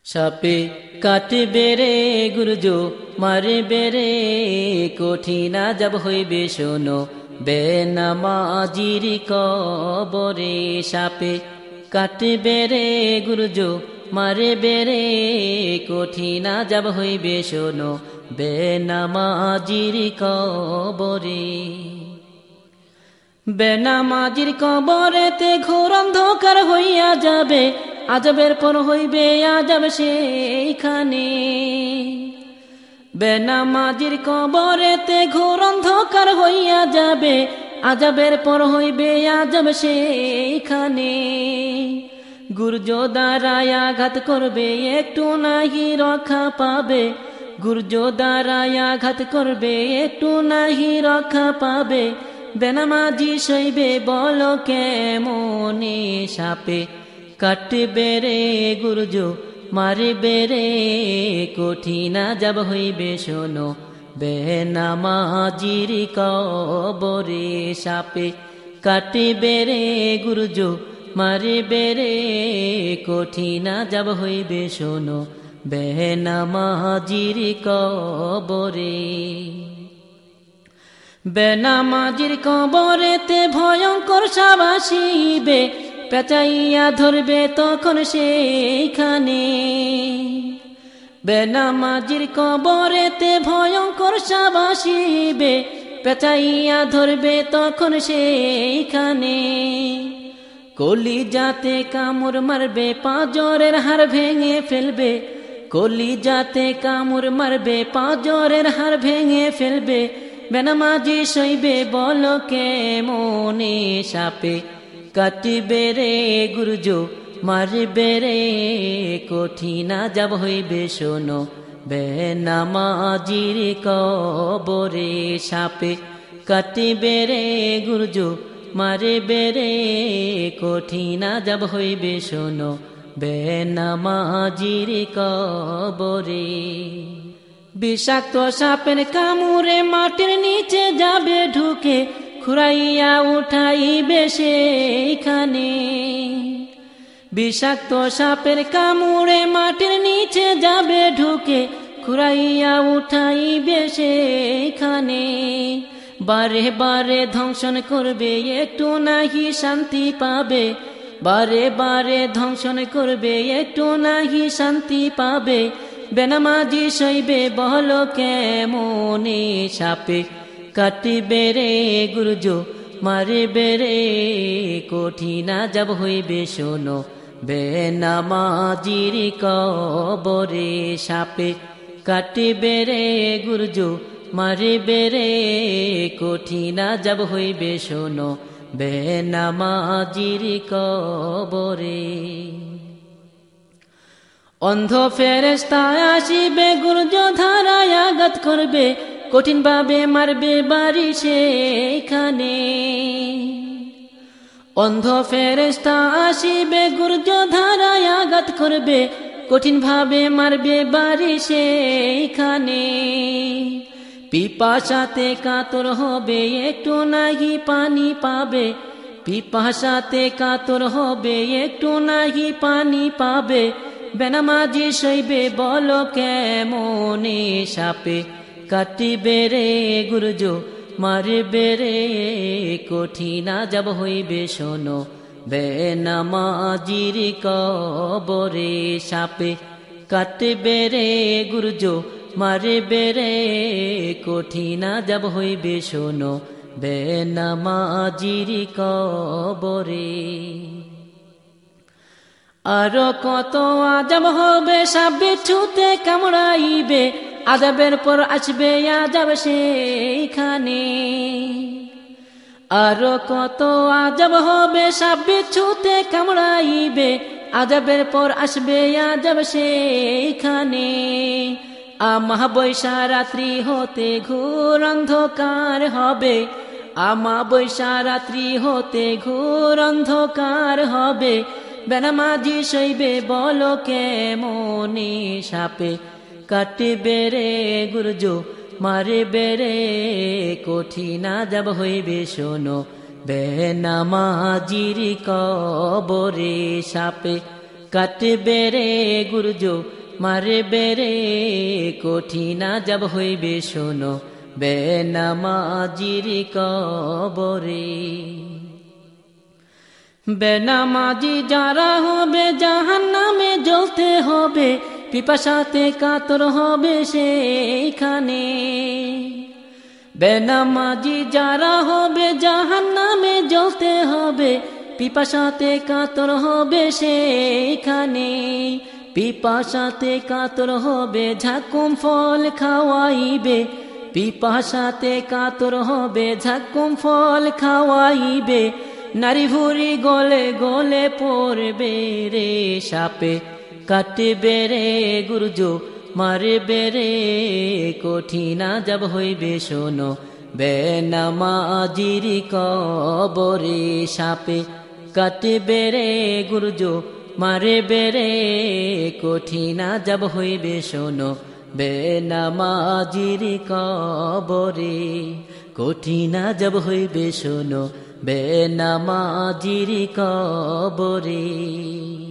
সাপে কাটবে রে গুরজো মারবে রে কঠিন আযাব হইবে শোনো বেনামাজির কবরে। সাপে কাটবে রে গুরজো মারবে রে কঠিন আযাব হইবে শোনো বেনামাজির কবরে। বেনামাজির কবরেতে ঘোর অন্ধকার হইয়া যাবে, আযাবের পর হইবে আযাব সেইখানে। বেনামাজির কবরেতে ঘোর অন্ধকার হইয়া যাবে, আযাবের পর হইবে আযাব সেইখানে। গুরজো দ্বারায় আঘাত করবে একটু নাহি রক্ষা পাবে, গুরজো দ্বারায় আঘাত করবে একটু নাহি রক্ষা পাবে। বেনামাজি সইবে বলো কেমনে। সাপে কাটবে রে গুরজো মারবে রে কঠিন আযাব হইবে শোনো বেনামাজির কবরে। সাপে কাটবে রে গুরজো মারবে রে কঠিন আযাব হইবে শোনো বেনামাজির কবরে। বেনামাজির কবরেতে ভয়ঙ্কর সাপ আসিবে, পেঁচাইয়া ধরবে তখন সেইখানে। বেনামাজির কবরেতে ভয়ঙ্কর সাপ আসিবে, পেঁচাইয়া ধরবে তখন সেইখানে। কলিজাতে কামড় মারবে পাঁজরের হাড় ভেঙে ফেলবে, কলিজাতে কামড় মারবে পাঁজরের হাড় ভেঙে ফেলবে। বেনামাজি সইবে বলো কেমনে। সাপে কাটবে রে গুরজো মারবে রে কঠিন আযাব হইবে শোনো বেনামাজির কবরে। সাপে কাটবে রে গুরজো মারবে রে কঠিন আযাব হইবে শোনো বেনামাজির কবরে। বিষাক্ত সাপের কামড়ে মাটির নিচে যাবে ঢুকে, খুঁড়াইয়া উঠাইবে সেইখানে। বিষাক্ত সাপের কামড়ে মাটির নিচে যাবে ঢুকে, খুঁড়াইয়া উঠাইবে সেইখানে। বারে বারে ধ্বংসন করবে একটু নাহি শান্তি পাবে, বারে বারে ধ্বংসন করবে একটু নাহি শান্তি পাবে। বেনামাজি সইবে বলো কেমনে। সাপে কাটবে রে গুরজো মারবে রে কঠিন আযাব হইবে শোনো বেনামাজির কবরে। সাপে কাটবে রে গুরজো মারবে রে কঠিন আযাব হইবে শোনো বেনামাজির কবরে। অন্ধ ফেরেশতা আসিবে গুরজো ধারায় আঘাত করবে, কঠিন ভাবে মারবে বাড়ি সেইখানে। অন্ধ ফেরেশতা আসিবে গুরজো ধারায় আঘাত করবে, কঠিন ভাবে মারবে বাড়ি সেইখানে। পিপাসাতে কাতর হবে একটু নাহি পানি পাবে, পিপাসাতে কাতর হবে একটু নাহি পানি পাবে। বেনামাজি সইবে বলো কেমনে। সাপে কাটবে রে গুরজো মারবে রে কঠিন আযাব হইবে শোনো বেনামাজির কবরে। সাপে কাটবে রে গুরজো মারবে রে কঠিন আযাব হইবে শোনো বেনামাজির কবরে। আরো কত আযাব হবে সাপ বিচ্ছুতে কামড়াইবে, আযাবের পর আসবে আযাব সেইখানে। আরো কত আযাব হবে সাপ বিচ্ছুতে কামড়াইবে, আযাবের পর আসবে আযাব সেইখানে। আমাবস্যা রাত্রি হতে ঘোর অন্ধকার হবে, আমাবস্যা রাত্রি হতে ঘোর অন্ধকার হবে। বেনামাজি সইবে বলো কেমনে। সাপে কাটবে রে গুরজো মারবে রে কঠিন আযাব হইবে শোনো বেনামাজির কবরে। সাপে কাটবে রে গুরজো মারবে রে কঠিন আযাব হইবে শোনো বেনামাজির কবরে। বেনামাজি যারা হবে জাহান্নামে জ্বলতে হবে, পিপাসাতে কাতর হবে সেইখানে। বেনামাজি যারা হবে জাহান্নামে জ্বলতে হবে, পিপাসাতে কাতর হবে সেইখানে। পিপাসাতে কাতর হবে ঝাকুম ফল খাওয়াইবে, পিপাসাতে কাতর হবে ঝাকুম ফল খাওয়াইবে। নারী ভুরি গলে গলে পড়বে রে সাপে, কাটবে রে গুরজো মারবে রে কঠিন আযাব হইবে শোনো বেনামাজির কবরে। সাপে কাটবে রে গুরজো মারবে রে কঠিন আযাব হইবে শোনো বেনামাজির কবরে। কঠিন আযাব হইবে শোনো বেনামাজির কবরে।